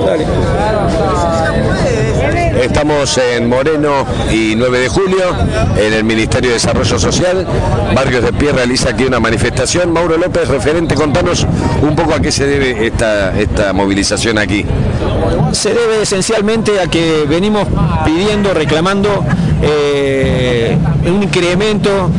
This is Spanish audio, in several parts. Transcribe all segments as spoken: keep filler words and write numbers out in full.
Dale. Estamos en Moreno y nueve de julio, en el Ministerio de Desarrollo Social. Barrios de Pie realiza aquí una manifestación. Mauro López, referente, contanos un poco a qué se debe esta, esta movilización aquí. Se debe esencialmente a que venimos pidiendo, reclamando eh, un incremento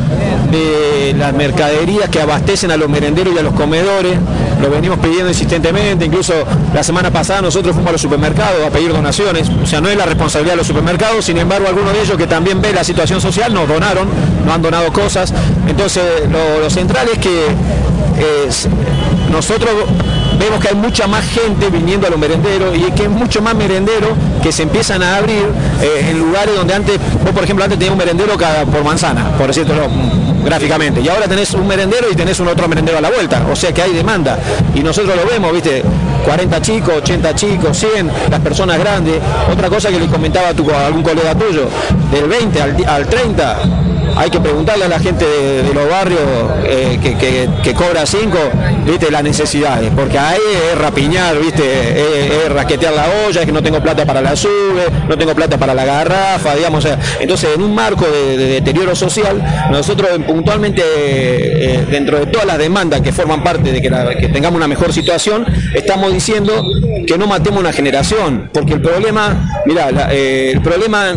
de las mercaderías que abastecen a los merenderos y a los comedores. Lo venimos pidiendo insistentemente, incluso la semana pasada nosotros fuimos a los supermercados a pedir donaciones, o sea, no es la responsabilidad de los supermercados, sin embargo algunos de ellos que también ven la situación social nos donaron, nos han donado cosas. Entonces lo, lo central es que eh, nosotros vemos que hay mucha más gente viniendo a los merenderos y que hay mucho más merenderos que se empiezan a abrir eh, en lugares donde antes, vos por ejemplo antes tenías un merendero cada por manzana, por decirlo gráficamente, y ahora tenés un merendero y tenés un otro merendero a la vuelta, o sea que hay demanda, y nosotros lo vemos, viste, cuarenta chicos, ochenta chicos, cien, las personas grandes. Otra cosa que le comentaba a, tu, a algún colega tuyo, del veinte al, al treinta, hay que preguntarle a la gente de, de los barrios eh, que, que, que cobra cinco, viste, las necesidades, porque ahí es rapiñar, viste, es, es raquetear la olla, es que no tengo plata para la sube, no tengo plata para la garrafa, digamos, o sea, entonces en un marco de, de deterioro social, nosotros puntualmente, eh, dentro de todas las demandas que forman parte de que, la, que tengamos una mejor situación, estamos diciendo que no matemos una generación, porque el problema, mira, eh, el problema...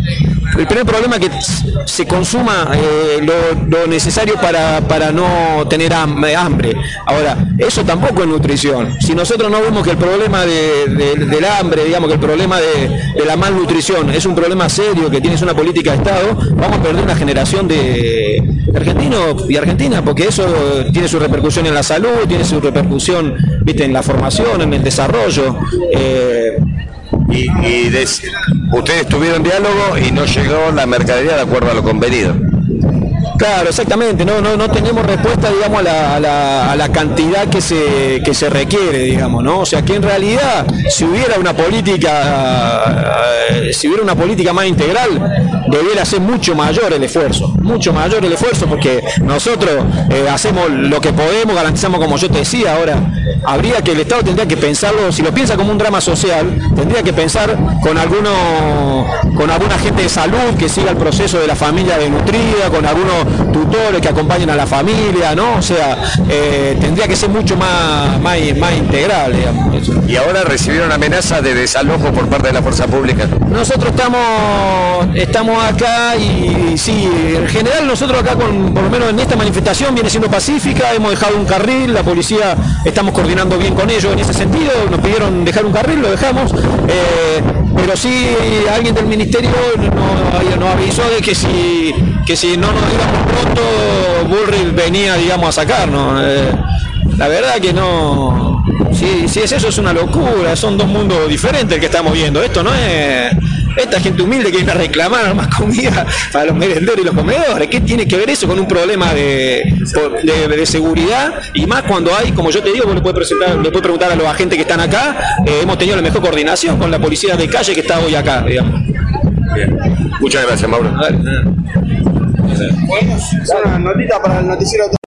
El primer problema es que se consuma eh, lo, lo necesario para, para no tener hambre. Ahora, eso tampoco es nutrición. Si nosotros no vemos que el problema de, de, del hambre, digamos que el problema de, de la malnutrición es un problema serio, que tienes una política de Estado, vamos a perder una generación de argentinos y argentinas, porque eso tiene su repercusión en la salud, tiene su repercusión, viste, en la formación, en el desarrollo. Eh, Y, y de, ustedes tuvieron diálogo y no llegó la mercadería de acuerdo a lo convenido. Claro, exactamente, no, no, no tenemos respuesta, digamos, a la, a la, a la cantidad que se, que se requiere, digamos, ¿no? O sea, que en realidad, si hubiera una política, eh, si hubiera una política más integral, debiera ser mucho mayor el esfuerzo, mucho mayor el esfuerzo, porque nosotros eh, hacemos lo que podemos, garantizamos, como yo te decía, ahora, habría que, el Estado tendría que pensarlo, si lo piensa como un drama social, tendría que pensar con algunos, con alguna gente de salud que siga el proceso de la familia desnutrida, con algunos tutores que acompañen a la familia, ¿no? O sea, eh, tendría que ser mucho más, más, más integral, digamos. Eso. Y ahora recibieron amenaza de desalojo por parte de la fuerza pública. Nosotros estamos, estamos acá y, y sí, en general nosotros acá, con, por lo menos en esta manifestación, viene siendo pacífica, hemos dejado un carril, la policía, estamos coordinando bien con ellos en ese sentido, nos pidieron dejar un carril, lo dejamos, eh, pero sí alguien del ministerio nos, nos avisó de que si, que si no nos íbamos pronto, Bullrich venía, digamos, a sacarnos. Eh, la verdad que no, si, si es eso, es una locura, son dos mundos diferentes el que estamos viendo. Esto no es, esta gente humilde que viene a reclamar más comida para los merenderos y los comedores. ¿Qué tiene que ver eso con un problema de, de, de seguridad? Y más cuando hay, como yo te digo, vos le puedes, presentar, le puedes preguntar a los agentes que están acá, eh, hemos tenido la mejor coordinación con la policía de calle que está hoy acá, digamos. Bien. Muchas gracias, Mauro. Bueno, una notita para el noticiero.